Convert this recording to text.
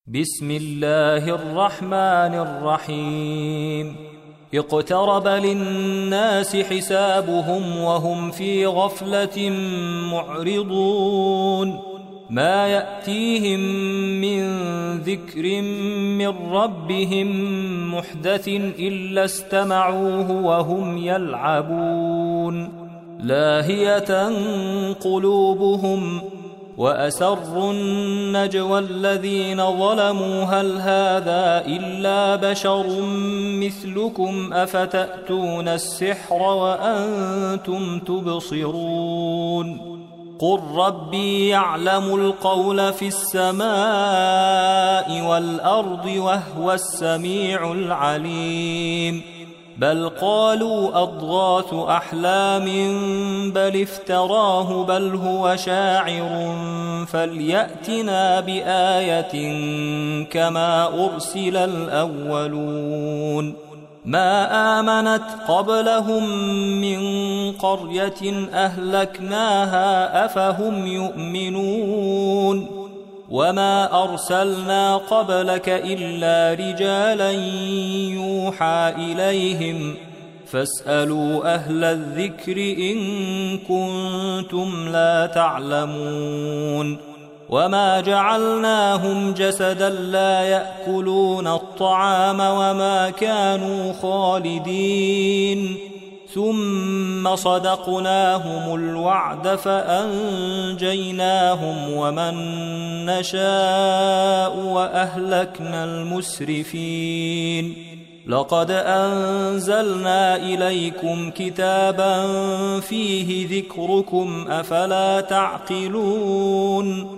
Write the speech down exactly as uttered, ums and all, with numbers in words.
بسم الله الرحمن الرحيم. اقترب للناس حسابهم وهم في غفلة معرضون. ما يأتيهم من ذكر من ربهم محدث إلا استمعوه وهم يلعبون. لاهية قلوبهم وأسروا النجوى الذين ظلموا هل هذا إلا بشر مثلكم أفتأتون السحر وأنتم تبصرون. قل ربي يعلم القول في السماء والأرض وهو السميع العليم. بل قالوا أضغاث أحلام بل افتراه بل هو شاعر فليأتنا بآية كما أرسل الأولون. ما آمنت قبلهم من قرية أهلكناها أفهم يؤمنون. وما أرسلنا قبلك إلا رجالا يوحى إليهم فاسألوا أهل الذكر إن كنتم لا تعلمون. وما جعلناهم جسدا لا يأكلون الطعام وما كانوا خالدين ثم صدقناهم الوعد فأنجيناهم ومن نشاء وأهلكنا المسرفين. لقد أنزلنا إليكم كتابا فيه ذكركم أفلا تعقلون.